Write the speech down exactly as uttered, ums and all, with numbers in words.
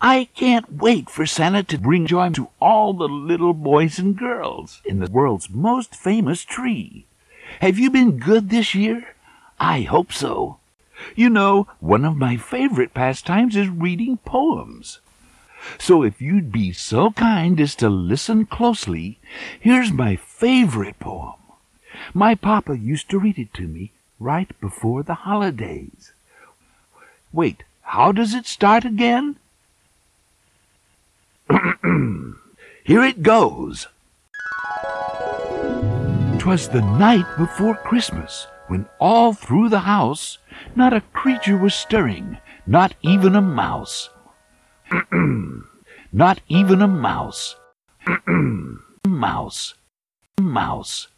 I can't wait for Santa to bring joy to all the little boys and girls in the world's most famous tree. Have you been good this year? I hope so. You know, one of my favorite pastimes is reading poems. So if you'd be so kind as to listen closely, here's my favorite poem. My papa used to read it to me right before the holidays. Wait, how does it start again? Here it goes. 'Twas the night before Christmas, when all through the house not a creature was stirring, not even a mouse. Not even a mouse. Mouse. Mouse.